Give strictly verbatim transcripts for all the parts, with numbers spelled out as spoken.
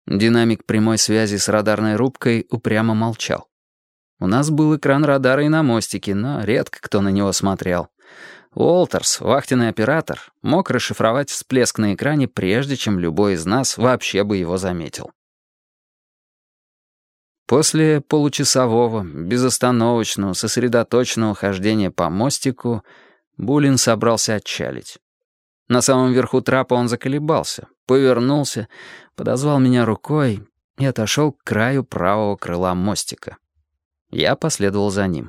Динамик прямой связи с радарной рубкой упрямо молчал. У нас был экран радара и на мостике, но редко кто на него смотрел. Уолтерс, вахтенный оператор, мог расшифровать всплеск на экране, прежде чем любой из нас вообще бы его заметил. После получасового, безостановочного, сосредоточенного хождения по мостику Булин собрался отчалить. На самом верху трапа он заколебался, повернулся, подозвал меня рукой и отошел к краю правого крыла мостика. Я последовал за ним.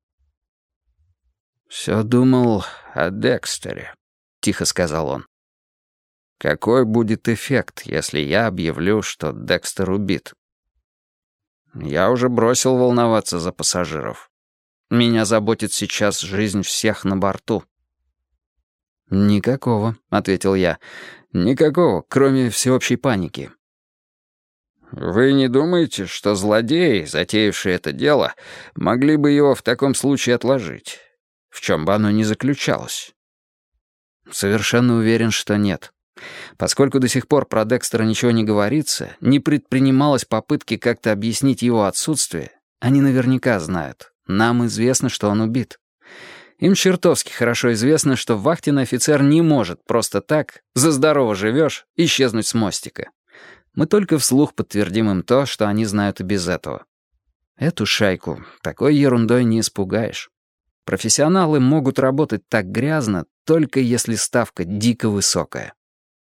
«Все думал о Декстере», — тихо сказал он. «Какой будет эффект, если я объявлю, что Декстер убит? Я уже бросил волноваться за пассажиров. Меня заботит сейчас жизнь всех на борту». «Никакого», — ответил я. «Никакого, кроме всеобщей паники». «Вы не думаете, что злодеи, затеявшие это дело, могли бы его в таком случае отложить? В чем бы оно ни заключалось?» «Совершенно уверен, что нет. Поскольку до сих пор про Декстера ничего не говорится, не предпринималось попытки как-то объяснить его отсутствие, они наверняка знают. Нам известно, что он убит. Им чертовски хорошо известно, что вахтенный офицер не может просто так, за здорово живешь, исчезнуть с мостика. Мы только вслух подтвердим им то, что они знают и без этого. Эту шайку такой ерундой не испугаешь. Профессионалы могут работать так грязно, только если ставка дико высокая».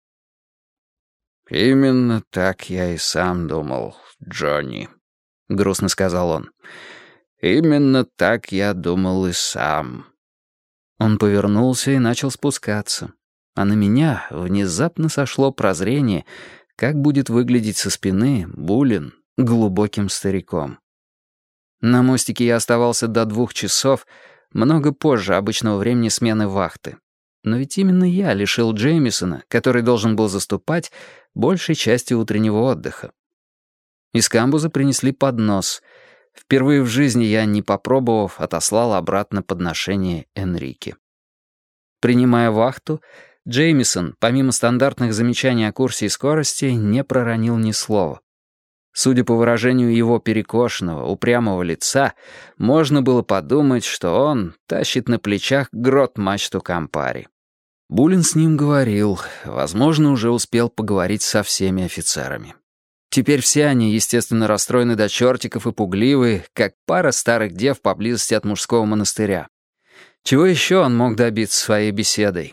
«Именно так я и сам думал, Джонни», — грустно сказал он. «Именно так я думал и сам». Он повернулся и начал спускаться. А на меня внезапно сошло прозрение, как будет выглядеть со спины Булин глубоким стариком. На мостике я оставался до двух часов, много позже обычного времени смены вахты. Но ведь именно я лишил Джеймисона, который должен был заступать, большей части утреннего отдыха. Из камбуза принесли поднос. Впервые в жизни я, не попробовав, отослал обратно подношение Энрике. Принимая вахту, Джеймисон, помимо стандартных замечаний о курсе и скорости, не проронил ни слова. Судя по выражению его перекошенного, упрямого лица, можно было подумать, что он тащит на плечах грот-мачту Кампари. Булин с ним говорил, возможно, уже успел поговорить со всеми офицерами. Теперь все они, естественно, расстроены до чертиков и пугливы, как пара старых дев поблизости от мужского монастыря. Чего еще он мог добиться своей беседой?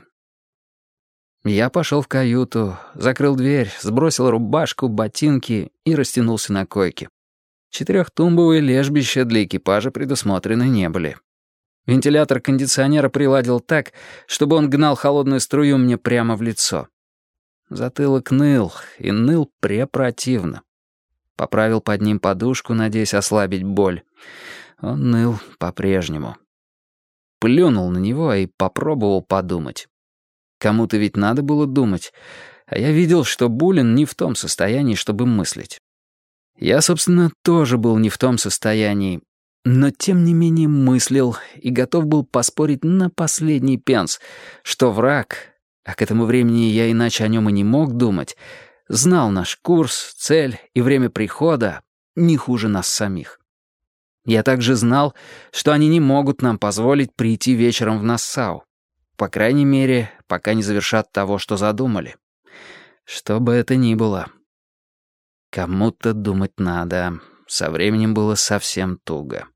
Я пошел в каюту, закрыл дверь, сбросил рубашку, ботинки и растянулся на койке. Четырехтумбовые лежбища для экипажа предусмотрены не были. Вентилятор кондиционера приладил так, чтобы он гнал холодную струю мне прямо в лицо. Затылок ныл, и ныл препротивно. Поправил под ним подушку, надеясь ослабить боль. Он ныл по-прежнему. Плюнул на него и попробовал подумать. Кому-то ведь надо было думать, а я видел, что Булин не в том состоянии, чтобы мыслить. Я, собственно, тоже был не в том состоянии, но тем не менее мыслил и готов был поспорить на последний пенс, что враг, а к этому времени я иначе о нем и не мог думать, знал наш курс, цель и время прихода не хуже нас самих. Я также знал, что они не могут нам позволить прийти вечером в Нассау. По крайней мере, пока не завершат того, что задумали. Что бы это ни было. Кому-то думать надо. Со временем было совсем туго.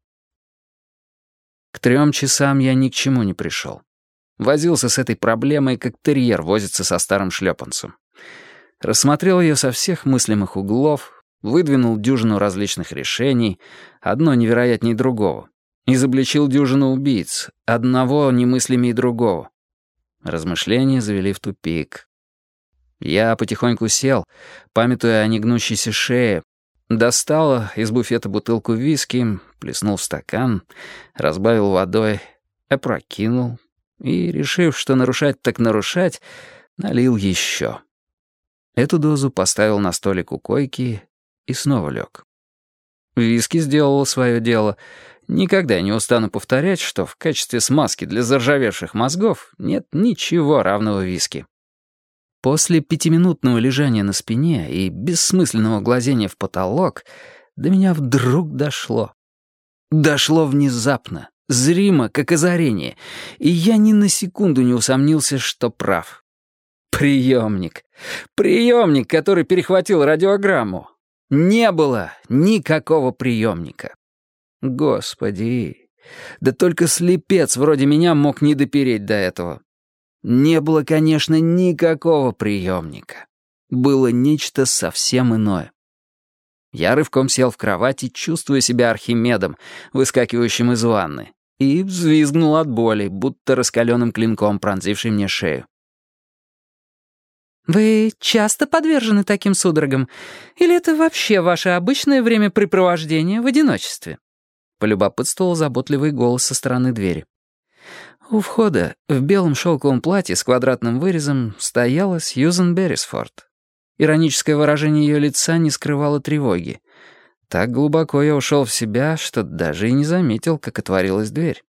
К трем часам я ни к чему не пришел. Возился с этой проблемой, как терьер возится со старым шлепанцем. Рассмотрел ее со всех мыслимых углов, выдвинул дюжину различных решений, одно невероятнее другого. Изобличил дюжину убийц, одного немыслимее другого. Размышления завели в тупик. Я потихоньку сел, памятуя о негнущейся шее, достал из буфета бутылку виски, плеснул в стакан, разбавил водой, опрокинул и, решив, что нарушать так нарушать, налил еще. Эту дозу поставил на столик у койки и снова лег. Виски сделала свое дело. Никогда не устану повторять, что в качестве смазки для заржавевших мозгов нет ничего равного виски. После пятиминутного лежания на спине и бессмысленного глазения в потолок до меня вдруг дошло. Дошло внезапно, зримо, как озарение, и я ни на секунду не усомнился, что прав. Приемник. Приемник, который перехватил радиограмму. Не было никакого приемника. Господи, да только слепец вроде меня мог не допереть до этого. Не было, конечно, никакого приемника. Было нечто совсем иное. Я рывком сел в кровати, чувствуя себя Архимедом, выскакивающим из ванны, и взвизгнул от боли, будто раскаленным клинком пронзивший мне шею. «Вы часто подвержены таким судорогам? Или это вообще ваше обычное времяпрепровождение в одиночестве?» — полюбопытствовал заботливый голос со стороны двери. У входа в белом шелковом платье с квадратным вырезом стояла Сьюзен Беррисфорд. Ироническое выражение ее лица не скрывало тревоги. Так глубоко я ушел в себя, что даже и не заметил, как отворилась дверь.